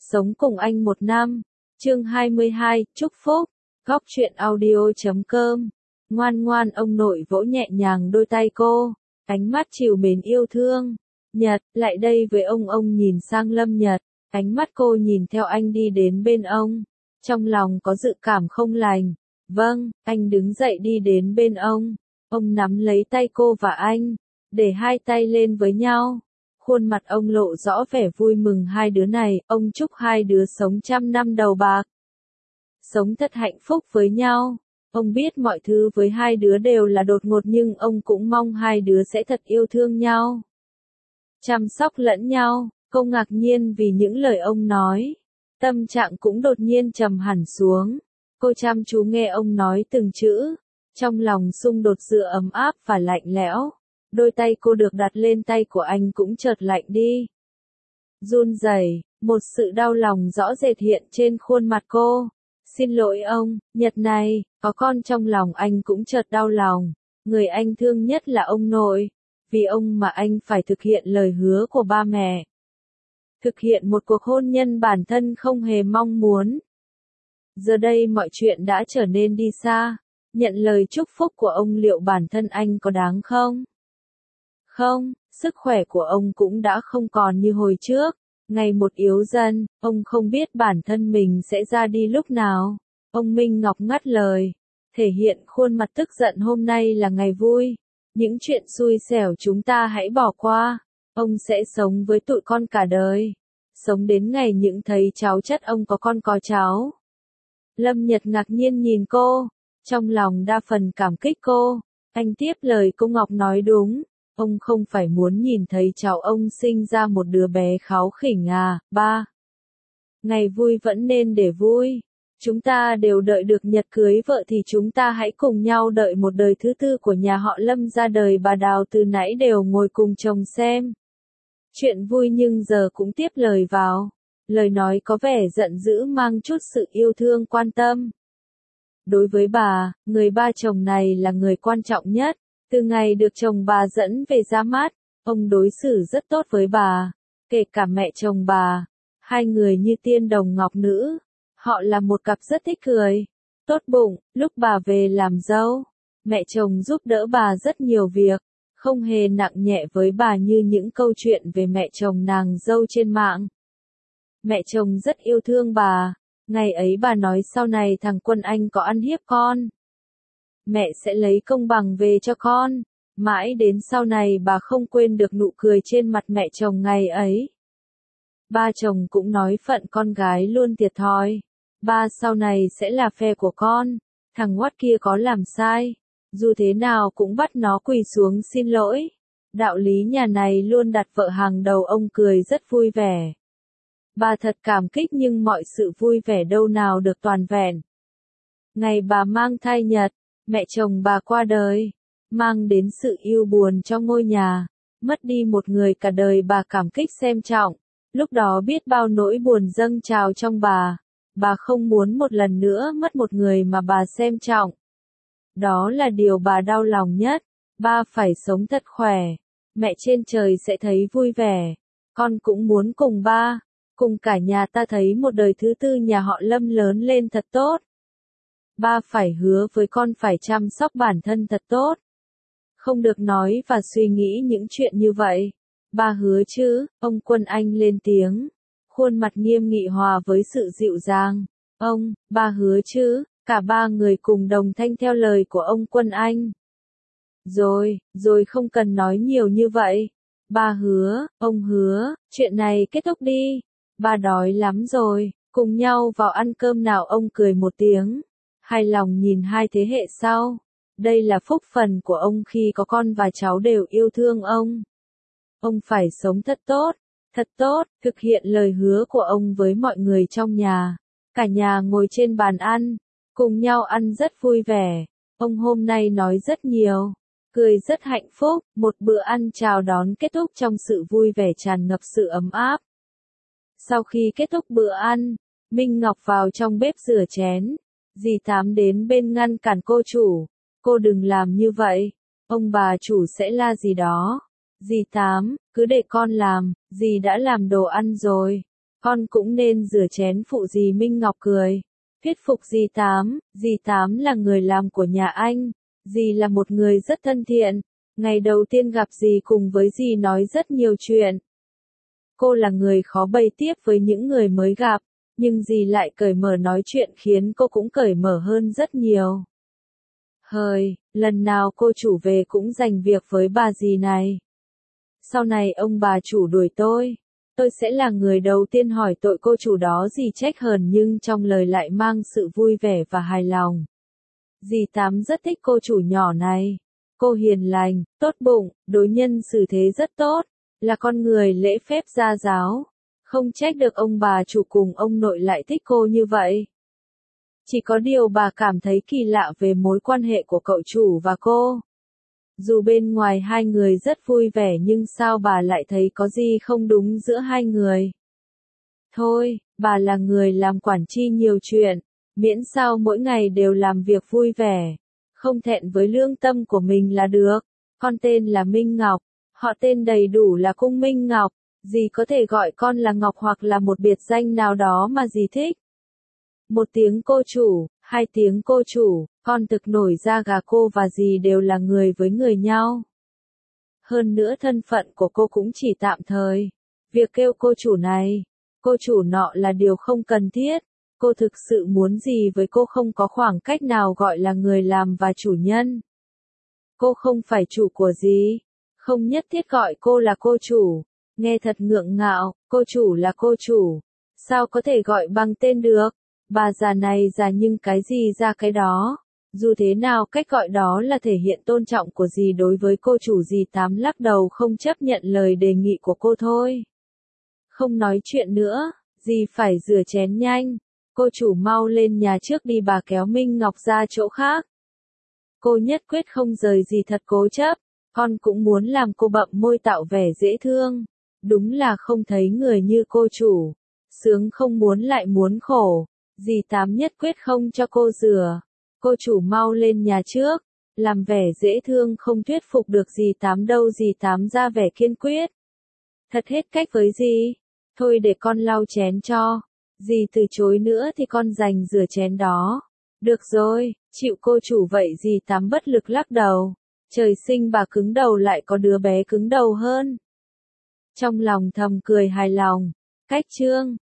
Sống cùng anh 1 năm. Chương 22, chúc phúc. Góc truyện audio.com. Ngoan ngoan, ông nội vỗ nhẹ nhàng đôi tay cô, ánh mắt trìu mến yêu thương. Nhật, lại đây với ông nhìn sang Lâm Nhật, ánh mắt cô nhìn theo anh đi đến bên ông. Trong lòng có dự cảm không lành. Vâng, anh đứng dậy đi đến bên ông. Ông nắm lấy tay cô và anh, để hai tay lên với nhau. Khuôn mặt ông lộ rõ vẻ vui mừng hai đứa này, ông chúc hai đứa sống 100 năm đầu bạc. Sống thật hạnh phúc với nhau. Ông biết mọi thứ với hai đứa đều là đột ngột nhưng ông cũng mong hai đứa sẽ thật yêu thương nhau. Chăm sóc lẫn nhau. Cô ngạc nhiên vì những lời ông nói. Tâm trạng cũng đột nhiên trầm hẳn xuống. Cô chăm chú nghe ông nói từng chữ. Trong lòng xung đột giữa ấm áp và lạnh lẽo. Đôi tay cô được đặt lên tay của anh cũng chợt lạnh đi. Run rẩy, một sự đau lòng rõ rệt hiện trên khuôn mặt cô. Xin lỗi ông, Nhật này, có con trong lòng anh cũng chợt đau lòng. Người anh thương nhất là ông nội. Vì ông mà anh phải thực hiện lời hứa của ba mẹ. Thực hiện một cuộc hôn nhân bản thân không hề mong muốn. Giờ đây mọi chuyện đã trở nên đi xa. Nhận lời chúc phúc của ông liệu bản thân anh có đáng không? Không, sức khỏe của ông cũng đã không còn như hồi trước. Ngày một yếu dần, ông không biết bản thân mình sẽ ra đi lúc nào. Ông Minh Ngọc ngắt lời, thể hiện khuôn mặt tức giận hôm nay là ngày vui. Những chuyện xui xẻo chúng ta hãy bỏ qua. Ông sẽ sống với tụi con cả đời. Sống đến ngày những thấy cháu chất ông có con có cháu. Lâm Nhật ngạc nhiên nhìn cô, trong lòng đa phần cảm kích cô. Anh tiếp lời cô Ngọc nói đúng. Ông không phải muốn nhìn thấy cháu ông sinh ra một đứa bé kháu khỉnh à, ba. Ngày vui vẫn nên để vui. Chúng ta đều đợi được Nhật cưới vợ thì chúng ta hãy cùng nhau đợi một đời thứ tư của nhà họ Lâm ra đời. Bà Đào từ nãy đều ngồi cùng chồng xem chuyện vui nhưng giờ cũng tiếp lời vào. Lời nói có vẻ giận dữ mang chút sự yêu thương quan tâm. Đối với bà, người ba chồng này là người quan trọng nhất. Từ ngày được chồng bà dẫn về ra mắt, ông đối xử rất tốt với bà, kể cả mẹ chồng bà. Hai người như tiên đồng ngọc nữ. Họ là một cặp rất thích cười, tốt bụng. Lúc bà về làm dâu, mẹ chồng giúp đỡ bà rất nhiều việc, không hề nặng nhẹ với bà như những câu chuyện về mẹ chồng nàng dâu trên mạng. Mẹ chồng rất yêu thương bà. Ngày ấy bà nói sau này thằng Quân Anh có ăn hiếp con, mẹ sẽ lấy công bằng về cho con. Mãi đến sau này bà không quên được nụ cười trên mặt mẹ chồng ngày ấy. Ba chồng cũng nói phận con gái luôn thiệt thòi. Ba sau này sẽ là phe của con. Thằng Ngoắt kia có làm sai, dù thế nào cũng bắt nó quỳ xuống xin lỗi. Đạo lý nhà này luôn đặt vợ hàng đầu. Ông cười rất vui vẻ. Bà thật cảm kích nhưng mọi sự vui vẻ đâu nào được toàn vẹn. Ngày bà mang thai Nhật, mẹ chồng bà qua đời, mang đến sự yêu buồn cho ngôi nhà, mất đi một người cả đời bà cảm kích xem trọng. Lúc đó biết bao nỗi buồn dâng trào trong bà không muốn một lần nữa mất một người mà bà xem trọng. Đó là điều bà đau lòng nhất. Ba phải sống thật khỏe, mẹ trên trời sẽ thấy vui vẻ. Con cũng muốn cùng ba, cùng cả nhà ta thấy một đời thứ tư nhà họ Lâm lớn lên thật tốt. Ba phải hứa với con phải chăm sóc bản thân thật tốt. Không được nói và suy nghĩ những chuyện như vậy. Ba hứa chứ? Ông Quân Anh lên tiếng. Khuôn mặt nghiêm nghị hòa với sự dịu dàng. Ba hứa chứ? Cả ba người cùng đồng thanh theo lời của ông Quân Anh. Rồi không cần nói nhiều như vậy. Ba hứa, ông hứa, chuyện này kết thúc đi. Ba đói lắm rồi, cùng nhau vào ăn cơm nào. Ông cười một tiếng. Hài lòng nhìn hai thế hệ sau. Đây là phúc phần của ông khi có con và cháu đều yêu thương ông. Ông phải sống thật tốt, thực hiện lời hứa của ông với mọi người trong nhà. Cả nhà ngồi trên bàn ăn, cùng nhau ăn rất vui vẻ. Ông hôm nay nói rất nhiều, cười rất hạnh phúc. Một bữa ăn chào đón kết thúc trong sự vui vẻ tràn ngập sự ấm áp. Sau khi kết thúc bữa ăn, Minh Ngọc vào trong bếp rửa chén. Dì Tám đến bên ngăn cản cô chủ. Cô đừng làm như vậy, ông bà chủ sẽ la gì đó. Dì Tám, cứ để con làm, dì đã làm đồ ăn rồi. Con cũng nên rửa chén phụ. Dì Minh Ngọc cười. Thuyết phục dì Tám là người làm của nhà anh. Dì là một người rất thân thiện. Ngày đầu tiên gặp dì cùng với dì nói rất nhiều chuyện. Cô là người khó bày tiếp với những người mới gặp, nhưng dì lại cởi mở nói chuyện khiến cô cũng cởi mở hơn rất nhiều. Lần nào cô chủ về cũng dành việc với bà dì này. Sau này ông bà chủ đuổi tôi sẽ là người đầu tiên hỏi tội cô chủ đó. Dì trách hờn nhưng trong lời lại mang sự vui vẻ và hài lòng. Dì Tám rất thích cô chủ nhỏ này. Cô hiền lành, tốt bụng, đối nhân xử thế rất tốt, là con người lễ phép gia giáo. Không trách được ông bà chủ cùng ông nội lại thích cô như vậy. Chỉ có điều bà cảm thấy kỳ lạ về mối quan hệ của cậu chủ và cô. Dù bên ngoài hai người rất vui vẻ nhưng sao bà lại thấy có gì không đúng giữa hai người. Thôi, bà là người làm quản tri nhiều chuyện, miễn sao mỗi ngày đều làm việc vui vẻ, không thẹn với lương tâm của mình là được. Con tên là Minh Ngọc, họ tên đầy đủ là Cung Minh Ngọc, dì có thể gọi con là Ngọc hoặc là một biệt danh nào đó mà dì thích. Một tiếng cô chủ, hai tiếng cô chủ, con thực nổi da gà. Cô và dì đều là người với người nhau. Hơn nữa thân phận của cô cũng chỉ tạm thời. Việc kêu cô chủ này, cô chủ nọ là điều không cần thiết. Cô thực sự muốn gì với cô không có khoảng cách nào gọi là người làm và chủ nhân. Cô không phải chủ của dì, không nhất thiết gọi cô là cô chủ. Nghe thật ngượng ngạo, cô chủ là cô chủ. Sao có thể gọi bằng tên được? Bà già này già nhưng cái gì ra cái đó. Dù thế nào cách gọi đó là thể hiện tôn trọng của dì đối với cô chủ. Dì Tám lắc đầu không chấp nhận lời đề nghị của cô thôi. Không nói chuyện nữa, dì phải rửa chén nhanh. Cô chủ mau lên nhà trước đi. Bà kéo Minh Ngọc ra chỗ khác. Cô nhất quyết không rời. Dì thật cố chấp. Con cũng muốn làm. Cô bậm môi tạo vẻ dễ thương. Đúng là không thấy người như cô chủ. Sướng không muốn lại muốn khổ. Dì Tám nhất quyết không cho cô rửa. Cô chủ mau lên nhà trước. Làm vẻ dễ thương không thuyết phục được dì Tám đâu. Dì Tám ra vẻ kiên quyết. Thật hết cách với dì. Thôi để con lau chén cho. Dì từ chối nữa thì con dành rửa chén đó. Được rồi, chịu cô chủ vậy. Dì Tám bất lực lắc đầu. Trời sinh bà cứng đầu lại có đứa bé cứng đầu hơn. Trong lòng thầm cười hài lòng. Cách chương